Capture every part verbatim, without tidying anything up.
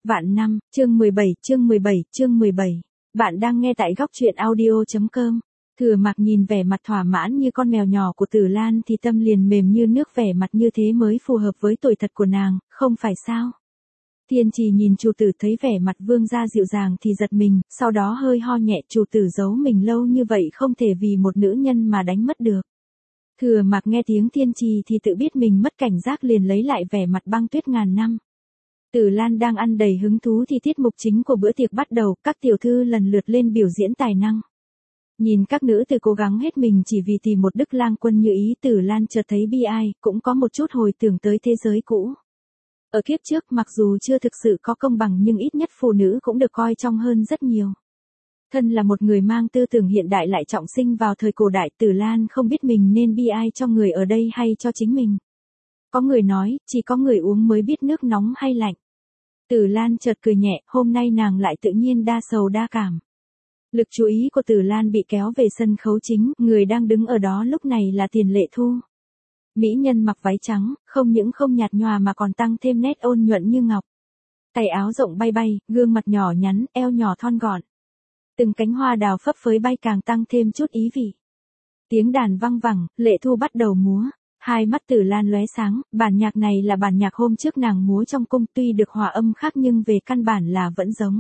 Vạn năm, chương mười bảy, chương mười bảy, chương mười bảy. Bạn đang nghe tại góc truyện audio.com. Thừa Mạc nhìn vẻ mặt thỏa mãn như con mèo nhỏ của Tử Lan thì tâm liền mềm như nước, vẻ mặt như thế mới phù hợp với tuổi thật của nàng, không phải sao? Thiên Trì nhìn chủ tử thấy vẻ mặt vương gia dịu dàng thì giật mình, sau đó hơi ho nhẹ, chủ tử giấu mình lâu như vậy không thể vì một nữ nhân mà đánh mất được. Thừa Mạc nghe tiếng Thiên Trì thì tự biết mình mất cảnh giác, liền lấy lại vẻ mặt băng tuyết ngàn năm. Tử Lan đang ăn đầy hứng thú thì tiết mục chính của bữa tiệc bắt đầu, các tiểu thư lần lượt lên biểu diễn tài năng. Nhìn các nữ tử cố gắng hết mình chỉ vì tìm một Đức Lang Quân như ý, Tử Lan chợt thấy bi ai, cũng có một chút hồi tưởng tới thế giới cũ. Ở kiếp trước mặc dù chưa thực sự có công bằng nhưng ít nhất phụ nữ cũng được coi trọng hơn rất nhiều. Thân là một người mang tư tưởng hiện đại lại trọng sinh vào thời cổ đại, Tử Lan không biết mình nên bi ai cho người ở đây hay cho chính mình. Có người nói, chỉ có người uống mới biết nước nóng hay lạnh. Tử Lan chợt cười nhẹ, hôm nay nàng lại tự nhiên đa sầu đa cảm. Lực chú ý của Tử Lan bị kéo về sân khấu chính, người đang đứng ở đó lúc này là Tiền Lệ Thu. Mỹ nhân mặc váy trắng, không những không nhạt nhòa mà còn tăng thêm nét ôn nhuận như ngọc. Tay áo rộng bay bay, gương mặt nhỏ nhắn, eo nhỏ thon gọn. Từng cánh hoa đào phấp phới bay càng tăng thêm chút ý vị. Tiếng đàn vang vẳng, Lệ Thu bắt đầu múa. Hai mắt Tử Lan lóe sáng, bản nhạc này là bản nhạc hôm trước nàng múa trong cung, tuy được hòa âm khác nhưng về căn bản là vẫn giống.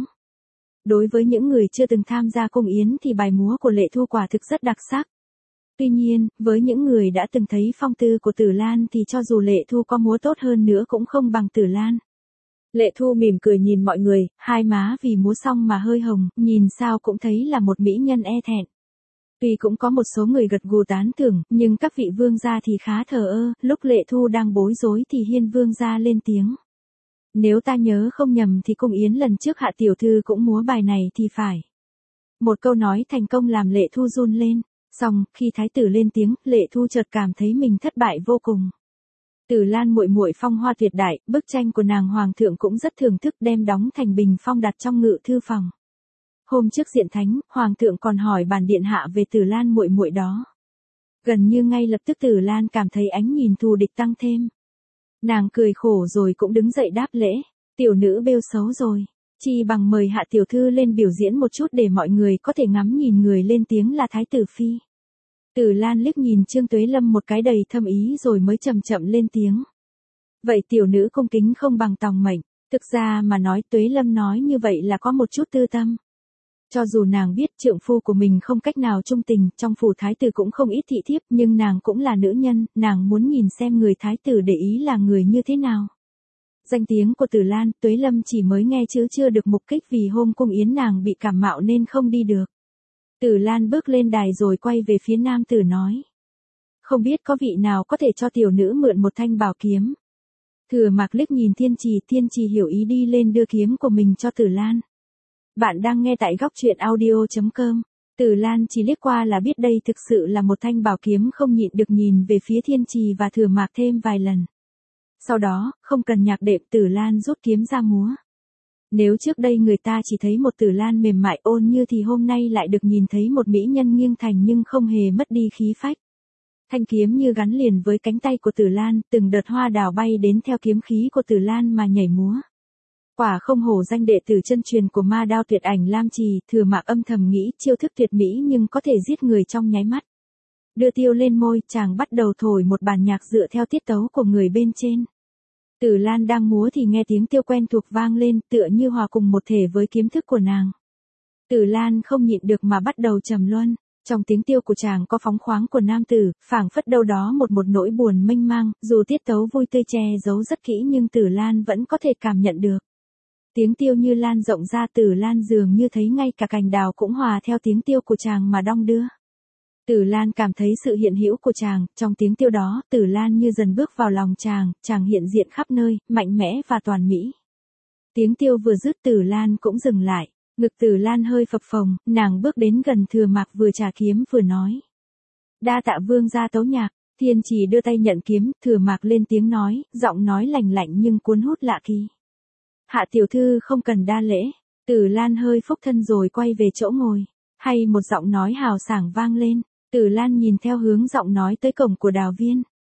Đối với những người chưa từng tham gia cung yến thì bài múa của Lệ Thu quả thực rất đặc sắc. Tuy nhiên, với những người đã từng thấy phong tư của Tử Lan thì cho dù Lệ Thu có múa tốt hơn nữa cũng không bằng Tử Lan. Lệ Thu mỉm cười nhìn mọi người, hai má vì múa xong mà hơi hồng, nhìn sao cũng thấy là một mỹ nhân e thẹn. Tuy cũng có một số người gật gù tán thưởng, nhưng các vị vương gia thì khá thờ ơ, lúc Lệ Thu đang bối rối thì Hiên vương gia lên tiếng. Nếu ta nhớ không nhầm thì cung yến lần trước Hạ tiểu thư cũng múa bài này thì phải. Một câu nói thành công làm Lệ Thu run lên, xong, khi thái tử lên tiếng, Lệ Thu chợt cảm thấy mình thất bại vô cùng. Tử Lan muội muội phong hoa tuyệt đại, bức tranh của nàng hoàng thượng cũng rất thưởng thức, đem đóng thành bình phong đặt trong ngự thư phòng. Hôm trước diện thánh, hoàng thượng còn hỏi bản điện hạ về Tử Lan muội muội đó. Gần như ngay lập tức Tử Lan cảm thấy ánh nhìn thù địch tăng thêm. Nàng cười khổ rồi cũng đứng dậy đáp lễ, tiểu nữ bêu xấu rồi, chi bằng mời Hạ tiểu thư lên biểu diễn một chút để mọi người có thể ngắm nhìn người lên tiếng là thái tử phi. Tử Lan liếc nhìn Trương Tuế Lâm một cái đầy thâm ý rồi mới chậm chậm lên tiếng. Vậy tiểu nữ cung kính không bằng tòng mệnh, thực ra mà nói Tuế Lâm nói như vậy là có một chút tư tâm. Cho dù nàng biết trượng phu của mình không cách nào trung tình, trong phủ thái tử cũng không ít thị thiếp, nhưng nàng cũng là nữ nhân, nàng muốn nhìn xem người thái tử để ý là người như thế nào. Danh tiếng của Tử Lan, Tuế Lâm chỉ mới nghe chứ chưa được mục kích vì hôm cung yến nàng bị cảm mạo nên không đi được. Tử Lan bước lên đài rồi quay về phía nam tử nói. Không biết có vị nào có thể cho tiểu nữ mượn một thanh bảo kiếm. Thừa Mạc liếc nhìn Thiên Trì, Thiên Trì hiểu ý đi lên đưa kiếm của mình cho Tử Lan. Bạn đang nghe tại góc truyện audio.com. Tử Lan chỉ liếc qua là biết đây thực sự là một thanh bảo kiếm, không nhịn được nhìn về phía Thiên Trì và Thừa Mạc thêm vài lần. Sau đó, không cần nhạc đệm, Tử Lan rút kiếm ra múa. Nếu trước đây người ta chỉ thấy một Tử Lan mềm mại ôn như thì hôm nay lại được nhìn thấy một mỹ nhân nghiêng thành nhưng không hề mất đi khí phách. Thanh kiếm như gắn liền với cánh tay của Tử Lan, từng đợt hoa đào bay đến theo kiếm khí của Tử Lan mà nhảy múa. Quả không hổ danh đệ tử chân truyền của ma đao tuyệt ảnh Lam Trì, Thừa Mạc âm thầm nghĩ chiêu thức tuyệt mỹ nhưng có thể giết người trong nháy mắt. Đưa tiêu lên môi, chàng bắt đầu thổi một bản nhạc dựa theo tiết tấu của người bên trên. Tử Lan đang múa thì nghe tiếng tiêu quen thuộc vang lên, tựa như hòa cùng một thể với kiếm thức của nàng. Tử Lan không nhịn được mà bắt đầu trầm luân. Trong tiếng tiêu của chàng có phóng khoáng của nam tử, phảng phất đâu đó một một nỗi buồn mênh mang, dù tiết tấu vui tươi che giấu rất kỹ nhưng Tử Lan vẫn có thể cảm nhận được. Tiếng tiêu như lan rộng ra, Tử Lan dường như thấy ngay cả cành đào cũng hòa theo tiếng tiêu của chàng mà đong đưa. Tử Lan cảm thấy sự hiện hữu của chàng, trong tiếng tiêu đó, Tử Lan như dần bước vào lòng chàng, chàng hiện diện khắp nơi, mạnh mẽ và toàn mỹ. Tiếng tiêu vừa dứt Tử Lan cũng dừng lại, ngực Tử Lan hơi phập phồng, nàng bước đến gần Thừa Mạc vừa trả kiếm vừa nói. Đa tạ vương gia tấu nhạc. Thiên Trì đưa tay nhận kiếm, Thừa Mạc lên tiếng nói, giọng nói lành lạnh nhưng cuốn hút lạ kỳ. Hạ tiểu thư không cần đa lễ. Tử Lan hơi phúc thân rồi quay về chỗ ngồi. Hay một giọng nói hào sảng vang lên. Tử Lan nhìn theo hướng giọng nói tới cổng của Đào Viên.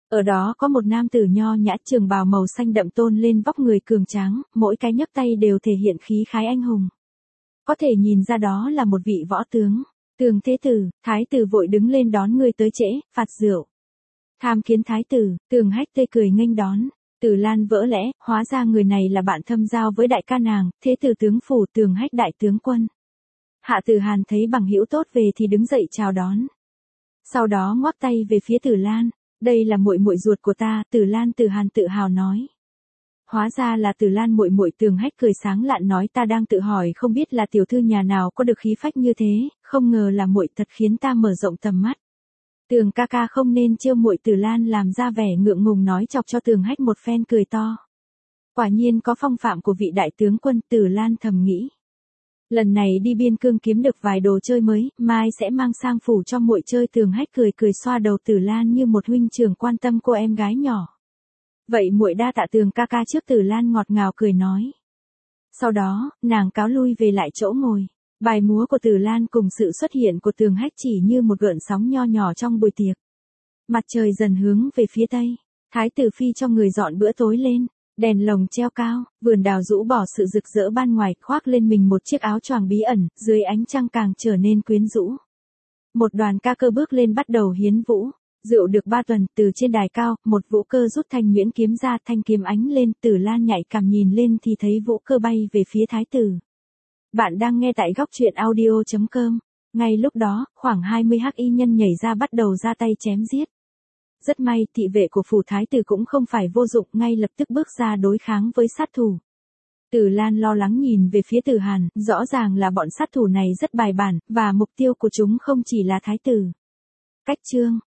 Ở đó có một nam tử nho nhã trường bào màu xanh đậm tôn lên vóc người cường tráng, mỗi cái nhấc tay đều thể hiện khí khái anh hùng. Có thể nhìn ra đó là một vị võ tướng. Tường thế tử, thái tử vội đứng lên đón người tới trễ, phạt rượu. Tham kiến thái tử, Tường Hách tươi cười nghênh đón. Tử Lan vỡ lẽ, hóa ra người này là bạn thâm giao với đại ca nàng, thế tử tướng phủ Tường Hách đại tướng quân. Hạ Tử Hàn thấy bằng hữu tốt về thì đứng dậy chào đón. Sau đó ngoắc tay về phía Tử Lan, đây là muội muội ruột của ta, Tử Lan Tử Hàn tự hào nói. Hóa ra là Tử Lan muội muội, Tường Hách cười sáng lạn nói, ta đang tự hỏi không biết là tiểu thư nhà nào có được khí phách như thế, không ngờ là muội, thật khiến ta mở rộng tầm mắt. Tường ca ca không nên trêu muội, Tử Lan làm ra vẻ ngượng ngùng nói chọc cho Tường Hách một phen cười to. Quả nhiên có phong phạm của vị đại tướng quân, Tử Lan thầm nghĩ. Lần này đi biên cương kiếm được vài đồ chơi mới, mai sẽ mang sang phủ cho muội chơi. Tường Hách cười cười xoa đầu Tử Lan như một huynh trưởng quan tâm cô em gái nhỏ. Vậy muội đa tạ Tường ca ca trước, Tử Lan ngọt ngào cười nói. Sau đó, nàng cáo lui về lại chỗ ngồi. Bài múa của Tử Lan cùng sự xuất hiện của Tường Hách chỉ như một gợn sóng nho nhỏ trong buổi tiệc. Mặt trời dần hướng về phía tây, thái tử phi cho người dọn bữa tối lên, đèn lồng treo cao, vườn đào rũ bỏ sự rực rỡ ban ngoài, khoác lên mình một chiếc áo choàng bí ẩn, dưới ánh trăng càng trở nên quyến rũ. Một đoàn ca cơ bước lên bắt đầu hiến vũ. Rượu được ba tuần, từ trên đài cao, một vũ cơ rút thanh nhuyễn kiếm ra, thanh kiếm ánh lên, Tử Lan nhạy cảm nhìn lên thì thấy vũ cơ bay về phía thái tử. Bạn đang nghe tại góc truyện audio chấm com. Ngay lúc đó, khoảng hai mươi hắc y nhân nhảy ra bắt đầu ra tay chém giết. Rất may, thị vệ của phủ thái tử cũng không phải vô dụng, ngay lập tức bước ra đối kháng với sát thủ. Tử Lan lo lắng nhìn về phía Tử Hàn, rõ ràng là bọn sát thủ này rất bài bản, và mục tiêu của chúng không chỉ là thái tử. Cách chương